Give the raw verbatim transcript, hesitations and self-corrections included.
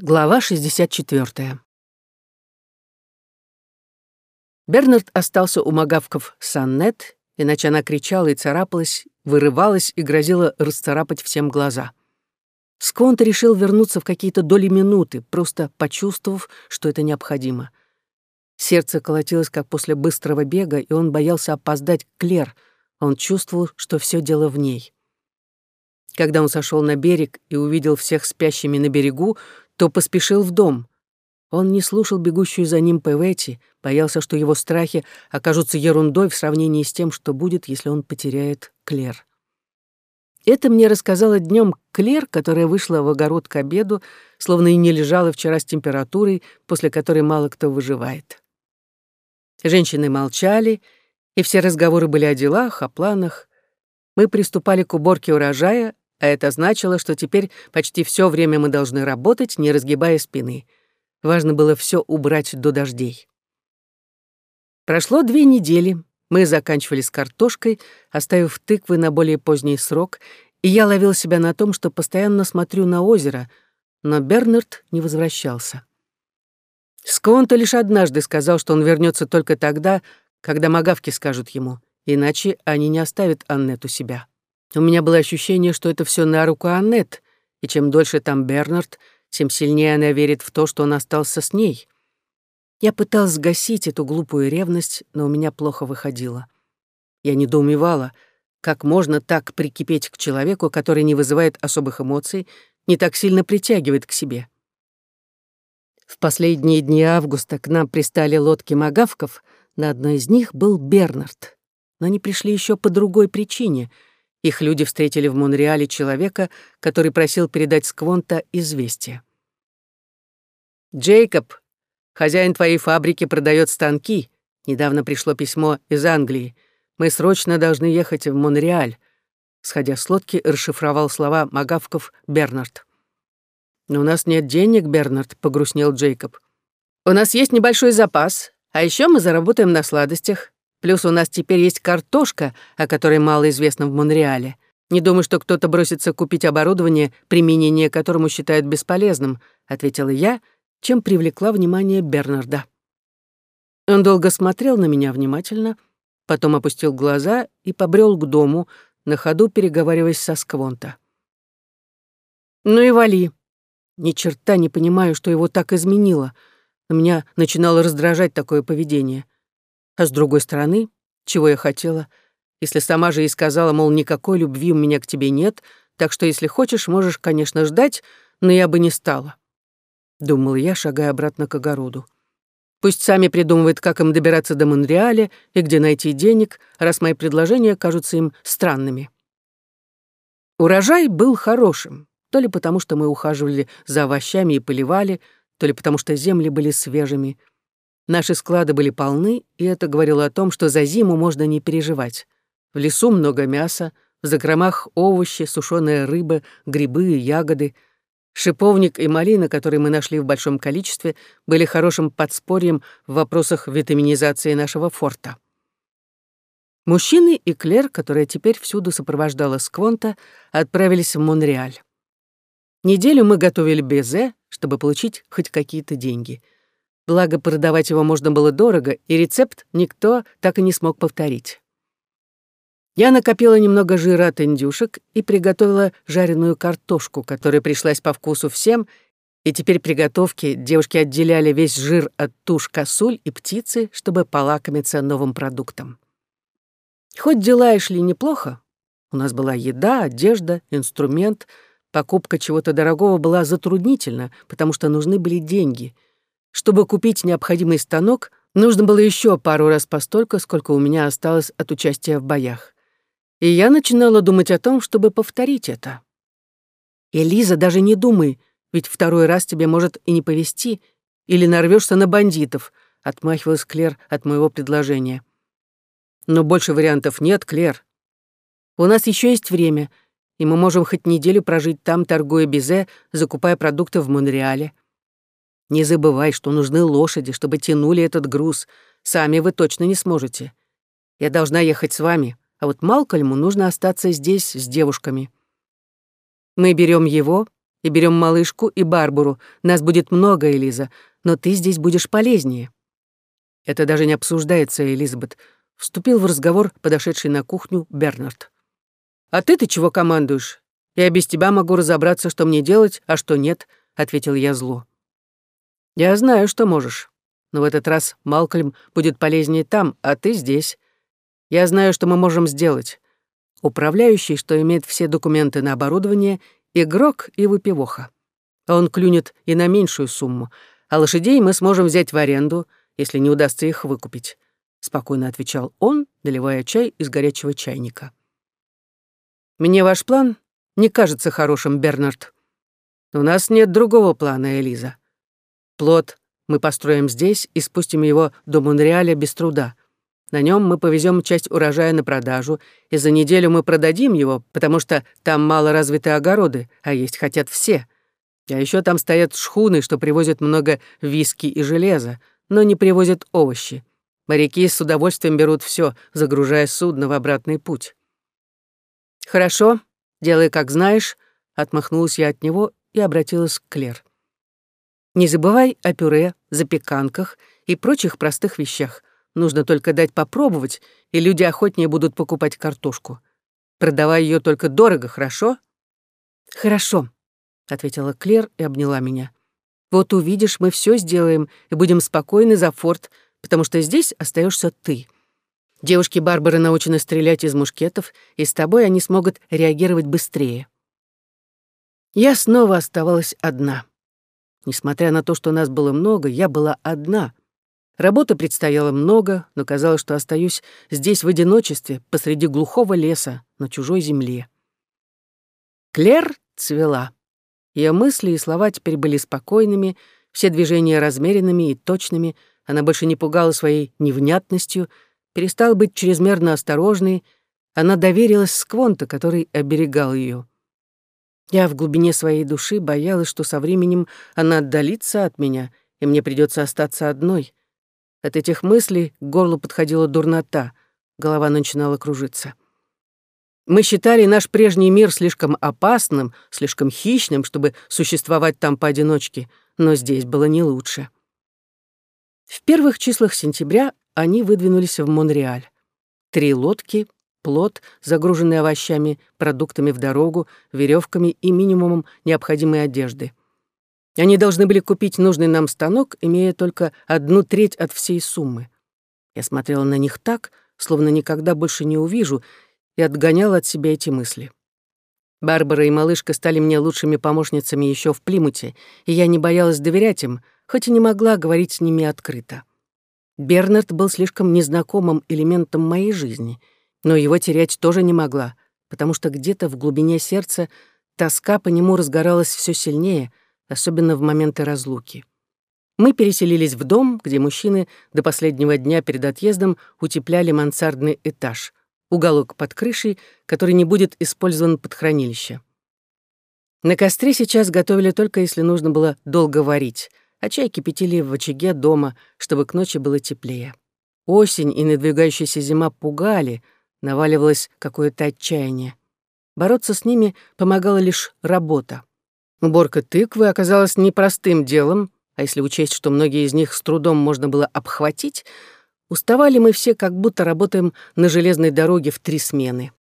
Глава шестьдесят четвёртая. Бернард остался у магавков с Аннет, иначе она кричала и царапалась, вырывалась и грозила расцарапать всем глаза. Сконт решил вернуться в какие-то доли минуты, просто почувствовав, что это необходимо. Сердце колотилось, как после быстрого бега, и он боялся опоздать к Клер. Он чувствовал, что все дело в ней. Когда он сошел на берег и увидел всех спящими на берегу, то поспешил в дом. Он не слушал бегущую за ним Певетти, боялся, что его страхи окажутся ерундой в сравнении с тем, что будет, если он потеряет Клер. Это мне рассказала днем Клер, которая вышла в огород к обеду, словно и не лежала вчера с температурой, после которой мало кто выживает. Женщины молчали, и все разговоры были о делах, о планах. Мы приступали к уборке урожая, а это значило, что теперь почти все время мы должны работать, не разгибая спины. Важно было все убрать до дождей. Прошло две недели. Мы заканчивали с картошкой, оставив тыквы на более поздний срок, и я ловил себя на том, что постоянно смотрю на озеро, но Бернард не возвращался. Сконто лишь однажды сказал, что он вернется только тогда, когда магавки скажут ему, иначе они не оставят Аннет у себя. У меня было ощущение, что это все на руку Аннет, и чем дольше там Бернард, тем сильнее она верит в то, что он остался с ней. Я пыталась сгасить эту глупую ревность, но у меня плохо выходило. Я недоумевала, как можно так прикипеть к человеку, который не вызывает особых эмоций, не так сильно притягивает к себе. В последние дни августа к нам пристали лодки магавков, на одной из них был Бернард. Но они пришли еще по другой причине — их люди встретили в Монреале человека, который просил передать Сквонта известие. «Джейкоб, хозяин твоей фабрики, продает станки. Недавно пришло письмо из Англии. Мы срочно должны ехать в Монреаль», — сходя с лодки, расшифровал слова магавков Бернард. «Но у нас нет денег, Бернард», — погрустнел Джейкоб. «У нас есть небольшой запас, а еще мы заработаем на сладостях. Плюс у нас теперь есть картошка, о которой мало известно в Монреале. Не думаю, что кто-то бросится купить оборудование, применение которому считают бесполезным», — ответила я, чем привлекла внимание Бернарда. Он долго смотрел на меня внимательно, потом опустил глаза и побрел к дому, на ходу переговариваясь со Сквонто. «Ну и вали. Ни черта не понимаю, что его так изменило. Но меня начинало раздражать такое поведение. А с другой стороны, чего я хотела? Если сама же и сказала, мол, никакой любви у меня к тебе нет, так что если хочешь, можешь, конечно, ждать, но я бы не стала. Думала я, шагая обратно к огороду. Пусть сами придумывают, как им добираться до Монреаля и где найти денег, раз мои предложения кажутся им странными. Урожай был хорошим, то ли потому, что мы ухаживали за овощами и поливали, то ли потому, что земли были свежими. Наши склады были полны, и это говорило о том, что за зиму можно не переживать. В лесу много мяса, в закромах овощи, сушеная рыба, грибы и ягоды. Шиповник и малина, которые мы нашли в большом количестве, были хорошим подспорьем в вопросах витаминизации нашего форта. Мужчины и Клер, которая теперь всюду сопровождала Сквонта, отправились в Монреаль. Неделю мы готовили безе, чтобы получить хоть какие-то деньги. Благо, продавать его можно было дорого, и рецепт никто так и не смог повторить. Я накопила немного жира от индюшек и приготовила жареную картошку, которая пришлась по вкусу всем, и теперь при готовке девушки отделяли весь жир от туш косуль и птицы, чтобы полакомиться новым продуктом. Хоть дела и шли неплохо, у нас была еда, одежда, инструмент, покупка чего-то дорогого была затруднительна, потому что нужны были деньги — Чтобы купить необходимый станок, нужно было еще пару раз постолько, сколько у меня осталось от участия в боях. И я начинала думать о том, чтобы повторить это. «Элиза, даже не думай, ведь второй раз тебе может и не повезти, или нарвешься на бандитов», — отмахивалась Клер от моего предложения. «Но больше вариантов нет, Клер. У нас еще есть время, и мы можем хоть неделю прожить там, торгуя безе, закупая продукты в Монреале. Не забывай, что нужны лошади, чтобы тянули этот груз. Сами вы точно не сможете. Я должна ехать с вами, а вот Малкольму нужно остаться здесь с девушками. Мы берем его, И берем малышку и Барбару. Нас будет много, Элиза, но ты здесь будешь полезнее». «Это даже не обсуждается, Элизабет», — вступил в разговор подошедший на кухню Бернард. «А ты-то чего командуешь? Я без тебя могу разобраться, что мне делать, а что нет», — ответил я зло. «Я знаю, что можешь. Но в этот раз Малкольм будет полезнее там, а ты здесь. Я знаю, что мы можем сделать. Управляющий, что имеет все документы на оборудование, игрок и выпивоха. Он клюнет и на меньшую сумму, а лошадей мы сможем взять в аренду, если не удастся их выкупить», — спокойно отвечал он, наливая чай из горячего чайника. «Мне ваш план не кажется хорошим, Бернард. У нас нет другого плана, Элиза. Плот мы построим здесь и спустим его до Монреаля без труда. На нем мы повезем часть урожая на продажу, и за неделю мы продадим его, потому что там мало развиты огороды, а есть хотят все. А еще там стоят шхуны, что привозят много виски и железа, но не привозят овощи. Моряки с удовольствием берут все, загружая судно в обратный путь». «Хорошо, делай, как знаешь», — отмахнулась я от него и обратилась к Клэр. «Не забывай о пюре, запеканках и прочих простых вещах. Нужно только дать попробовать, и люди охотнее будут покупать картошку. Продавай ее только дорого, хорошо?» «Хорошо», — ответила Клэр и обняла меня. «Вот увидишь, мы все сделаем и будем спокойны за форт, потому что здесь остаешься ты. Девушки Барбары научены стрелять из мушкетов, и с тобой они смогут реагировать быстрее». Я снова оставалась одна. Несмотря на то, что нас было много, я была одна. Работы предстояло много, но казалось, что остаюсь здесь в одиночестве, посреди глухого леса, на чужой земле. Клэр цвела. Ее мысли и слова теперь были спокойными, все движения размеренными и точными, она больше не пугала своей невнятностью, перестала быть чрезмерно осторожной, она доверилась Сквонту, который оберегал ее. Я в глубине своей души боялась, что со временем она отдалится от меня, и мне придется остаться одной. От этих мыслей к горлу подходила дурнота, голова начинала кружиться. Мы считали наш прежний мир слишком опасным, слишком хищным, чтобы существовать там поодиночке, но здесь было не лучше. В первых числах сентября они выдвинулись в Монреаль. Три лодки, плот, загруженный овощами, продуктами в дорогу, веревками и минимумом необходимой одежды. Они должны были купить нужный нам станок, имея только одну треть от всей суммы. Я смотрела на них так, словно никогда больше не увижу, и отгоняла от себя эти мысли. Барбара и малышка стали мне лучшими помощницами еще в Плимуте, и я не боялась доверять им, хоть и не могла говорить с ними открыто. Бернард был слишком незнакомым элементом моей жизни, но его терять тоже не могла, потому что где-то в глубине сердца тоска по нему разгоралась все сильнее, особенно в моменты разлуки. Мы переселились в дом, где мужчины до последнего дня перед отъездом утепляли мансардный этаж, уголок под крышей, который не будет использован под хранилище. На костре сейчас готовили только если нужно было долго варить, а чай кипятили в очаге дома, чтобы к ночи было теплее. Осень и надвигающаяся зима пугали, наваливалось какое-то отчаяние. Бороться с ними помогала лишь работа. Уборка тыквы оказалась непростым делом, а если учесть, что многие из них с трудом можно было обхватить, уставали мы все, как будто работаем на железной дороге в три смены.